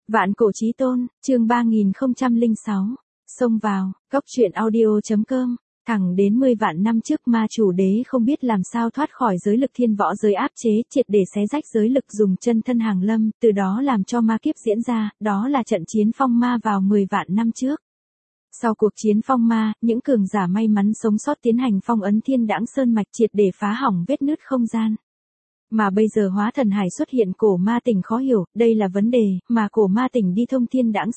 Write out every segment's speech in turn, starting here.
Vạn cổ chí tôn, chương 3006. Xông vào, góc truyện audio.com. Thẳng đến 10 vạn năm trước ma chủ đế không biết làm sao thoát khỏi giới lực thiên võ giới áp chế, triệt để xé rách giới lực dùng chân thân hàng lâm, từ đó làm cho ma kiếp diễn ra, đó là trận chiến phong ma vào 10 vạn năm trước. Sau cuộc chiến phong ma, những cường giả may mắn sống sót tiến hành phong ấn thiên đãng sơn mạch triệt để phá hỏng vết nứt không gian. Mà bây giờ hóa thần hải xuất hiện cổ ma tỉnh khó hiểu, đây là vấn đề, mà cổ ma tỉnh đi thông thiên đãng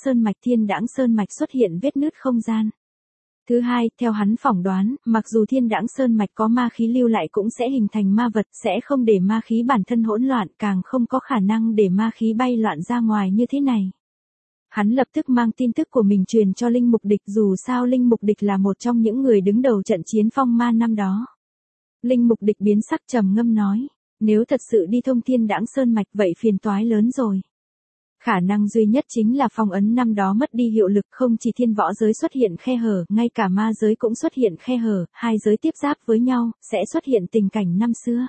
sơn mạch xuất hiện vết nứt không gian. Thứ hai, theo hắn phỏng đoán, mặc dù thiên đãng sơn mạch có ma khí lưu lại cũng sẽ hình thành ma vật, sẽ không để ma khí bản thân hỗn loạn, càng không có khả năng để ma khí bay loạn ra ngoài như thế này. Hắn lập tức mang tin tức của mình truyền cho Linh Mục Địch, dù sao Linh Mục Địch là một trong những người đứng đầu trận chiến phong ma năm đó. Linh Mục Địch biến sắc trầm ngâm nói, nếu thật sự đi thông thiên đãng sơn mạch vậy phiền toái lớn rồi. Khả năng duy nhất chính là phong ấn năm đó mất đi hiệu lực, không chỉ thiên võ giới xuất hiện khe hở, ngay cả ma giới cũng xuất hiện khe hở, hai giới tiếp giáp với nhau, sẽ xuất hiện tình cảnh năm xưa.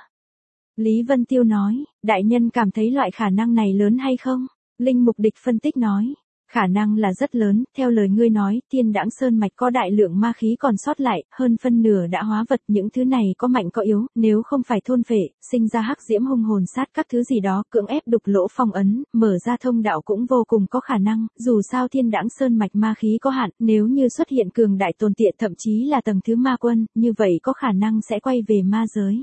Lý Vân Tiêu nói, đại nhân cảm thấy loại khả năng này lớn hay không? Linh Mục Địch phân tích nói, khả năng là rất lớn, theo lời ngươi nói, thiên đãng sơn mạch có đại lượng ma khí còn sót lại, hơn phân nửa đã hóa vật, những thứ này có mạnh có yếu, nếu không phải thôn phệ, sinh ra hắc diễm hung hồn sát các thứ gì đó, cưỡng ép đục lỗ phong ấn, mở ra thông đạo cũng vô cùng có khả năng, dù sao thiên đãng sơn mạch ma khí có hạn, nếu như xuất hiện cường đại tồn tiện thậm chí là tầng thứ ma quân, như vậy có khả năng sẽ quay về ma giới.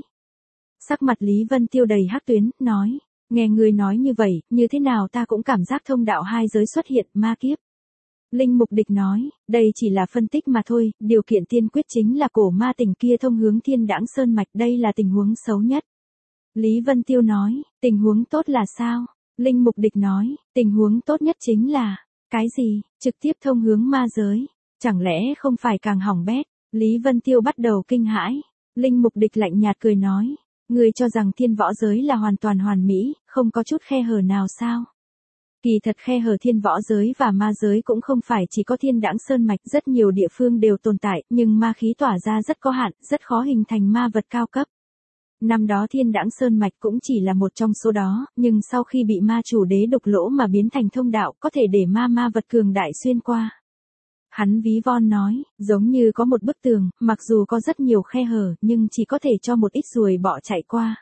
Sắc mặt Lý Vân Tiêu đầy hắc tuyến, nói. Nghe người nói như vậy, như thế nào ta cũng cảm giác thông đạo hai giới xuất hiện ma kiếp. Linh Mục Địch nói, đây chỉ là phân tích mà thôi, điều kiện tiên quyết chính là cổ ma tỉnh kia thông hướng thiên đãng sơn mạch, đây là tình huống xấu nhất. Lý Vân Tiêu nói, tình huống tốt là sao? Linh Mục Địch nói, tình huống tốt nhất chính là, cái gì, trực tiếp thông hướng ma giới, chẳng lẽ không phải càng hỏng bét? Lý Vân Tiêu bắt đầu kinh hãi, Linh Mục Địch lạnh nhạt cười nói. Ngươi cho rằng thiên võ giới là hoàn toàn hoàn mỹ, không có chút khe hở nào sao? Kỳ thật khe hở thiên võ giới và ma giới cũng không phải chỉ có thiên đãng sơn mạch, rất nhiều địa phương đều tồn tại, nhưng ma khí tỏa ra rất có hạn, rất khó hình thành ma vật cao cấp. Năm đó thiên đãng sơn mạch cũng chỉ là một trong số đó, nhưng sau khi bị ma chủ đế đục lỗ mà biến thành thông đạo, có thể để ma vật cường đại xuyên qua. Hắn ví von nói, giống như có một bức tường, mặc dù có rất nhiều khe hở, nhưng chỉ có thể cho một ít ruồi bọ chạy qua.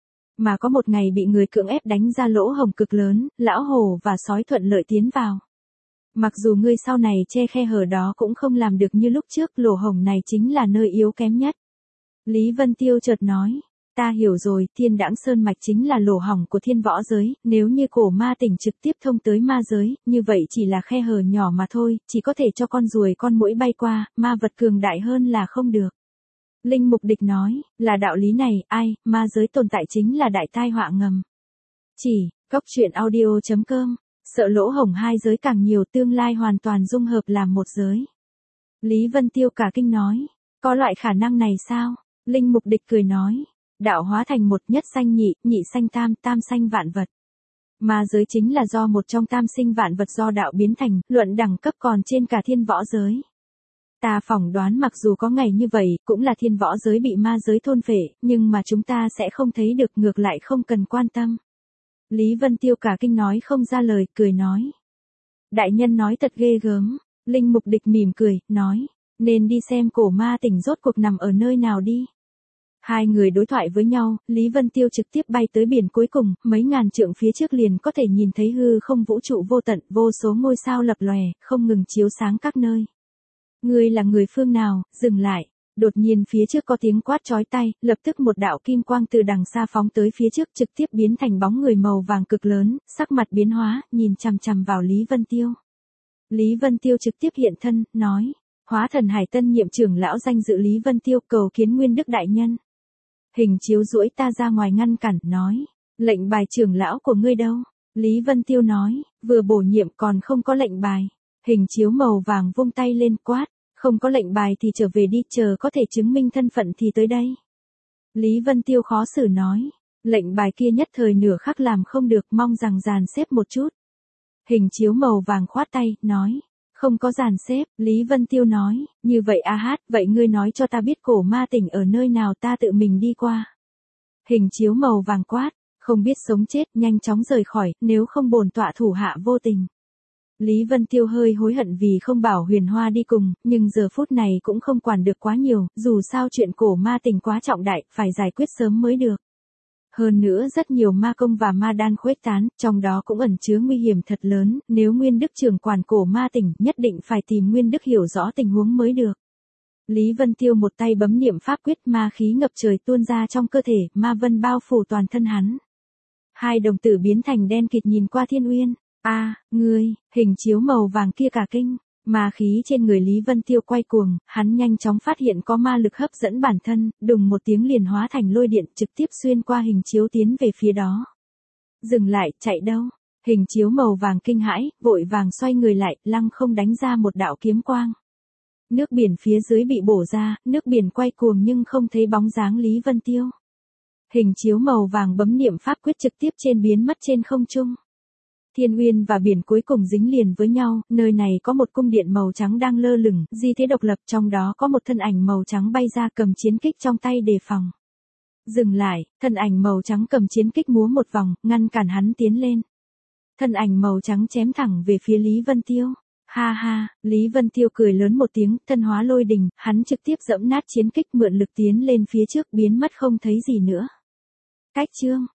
Mà có một ngày bị người cưỡng ép đánh ra lỗ hổng cực lớn, lão hổ và sói thuận lợi tiến vào. Mặc dù ngươi sau này che khe hở đó cũng không làm được như lúc trước, lỗ hổng này chính là nơi yếu kém nhất. Lý Vân Tiêu chợt nói. Ta hiểu rồi, thiên đãng sơn mạch chính là lỗ hổng của thiên võ giới, nếu như cổ ma tỉnh trực tiếp thông tới ma giới, như vậy chỉ là khe hở nhỏ mà thôi, chỉ có thể cho con ruồi con muỗi bay qua, ma vật cường đại hơn là không được. Linh Mục Địch nói, là đạo lý này, ai, ma giới tồn tại chính là đại tai họa ngầm. Chỉ, góc truyện audio.com, sợ lỗ hổng hai giới càng nhiều tương lai hoàn toàn dung hợp làm một giới. Lý Vân Tiêu cả kinh nói, có loại khả năng này sao? Linh Mục Địch cười nói. Đạo hóa thành một, nhất sanh nhị, nhị sanh tam, tam sanh vạn vật. Ma giới chính là do một trong tam sinh vạn vật do đạo biến thành, luận đẳng cấp còn trên cả thiên võ giới. Ta phỏng đoán mặc dù có ngày như vậy, cũng là thiên võ giới bị ma giới thôn phệ, nhưng mà chúng ta sẽ không thấy được, ngược lại không cần quan tâm. Lý Vân Tiêu cả kinh nói không ra lời, cười nói. Đại nhân nói thật ghê gớm. Linh Mục Địch mỉm cười, nói, nên đi xem cổ ma tỉnh rốt cuộc nằm ở nơi nào đi. Hai người đối thoại với nhau, Lý Vân Tiêu trực tiếp bay tới biển cuối cùng, mấy ngàn trượng phía trước liền có thể nhìn thấy hư không vũ trụ vô tận, vô số ngôi sao lập lòe, không ngừng chiếu sáng các nơi. Ngươi là người phương nào, dừng lại. Đột nhiên phía trước có tiếng quát chói tai, lập tức một đạo kim quang từ đằng xa phóng tới phía trước trực tiếp biến thành bóng người màu vàng cực lớn, sắc mặt biến hóa, nhìn chằm chằm vào Lý Vân Tiêu. Lý Vân Tiêu trực tiếp hiện thân, nói, hóa thần hải tân nhiệm trưởng lão danh dự Lý Vân Tiêu cầu kiến Nguyên Đức Đại Nhân. Hình chiếu duỗi ta ra ngoài ngăn cản, nói, lệnh bài trưởng lão của ngươi đâu? Lý Vân Tiêu nói, vừa bổ nhiệm còn không có lệnh bài. Hình chiếu màu vàng vung tay lên quát, không có lệnh bài thì trở về đi, chờ có thể chứng minh thân phận thì tới đây. Lý Vân Tiêu khó xử nói, lệnh bài kia nhất thời nửa khắc làm không được, mong rằng dàn xếp một chút. Hình chiếu màu vàng khoát tay, nói, không có dàn xếp. Lý Vân Tiêu nói, như vậy vậy ngươi nói cho ta biết cổ ma tỉnh ở nơi nào ta tự mình đi qua. Hình chiếu màu vàng quát, không biết sống chết, nhanh chóng rời khỏi, nếu không bổn tọa thủ hạ vô tình. Lý Vân Tiêu hơi hối hận vì không bảo Huyền Hoa đi cùng, nhưng giờ phút này cũng không quản được quá nhiều, dù sao chuyện cổ ma tình quá trọng đại, phải giải quyết sớm mới được. Hơn nữa rất nhiều ma công và ma đan khuếch tán, trong đó cũng ẩn chứa nguy hiểm thật lớn, nếu Nguyên Đức trưởng quản cổ ma tỉnh, nhất định phải tìm Nguyên Đức hiểu rõ tình huống mới được. Lý Vân Tiêu một tay bấm niệm pháp quyết, ma khí ngập trời tuôn ra trong cơ thể, ma vân bao phủ toàn thân hắn. Hai đồng tử biến thành đen kịt nhìn qua Thiên Uyên. Ngươi, hình chiếu màu vàng kia cả kinh. Ma khí trên người Lý Vân Tiêu quay cuồng, hắn nhanh chóng phát hiện có ma lực hấp dẫn bản thân, đùng một tiếng liền hóa thành lôi điện trực tiếp xuyên qua hình chiếu tiến về phía đó. Dừng lại, chạy đâu? Hình chiếu màu vàng kinh hãi, vội vàng xoay người lại, lăng không đánh ra một đạo kiếm quang. Nước biển phía dưới bị bổ ra, nước biển quay cuồng nhưng không thấy bóng dáng Lý Vân Tiêu. Hình chiếu màu vàng bấm niệm pháp quyết trực tiếp biến mất trên không trung. Thiên Uyên và biển cuối cùng dính liền với nhau, nơi này có một cung điện màu trắng đang lơ lửng, di thế độc lập, trong đó có một thân ảnh màu trắng bay ra cầm chiến kích trong tay đề phòng. Dừng lại, thân ảnh màu trắng cầm chiến kích múa một vòng, ngăn cản hắn tiến lên. Thân ảnh màu trắng chém thẳng về phía Lý Vân Tiêu. Ha ha, Lý Vân Tiêu cười lớn một tiếng, thân hóa lôi đình, hắn trực tiếp giẫm nát chiến kích, mượn lực tiến lên phía trước, biến mất không thấy gì nữa. Cách chương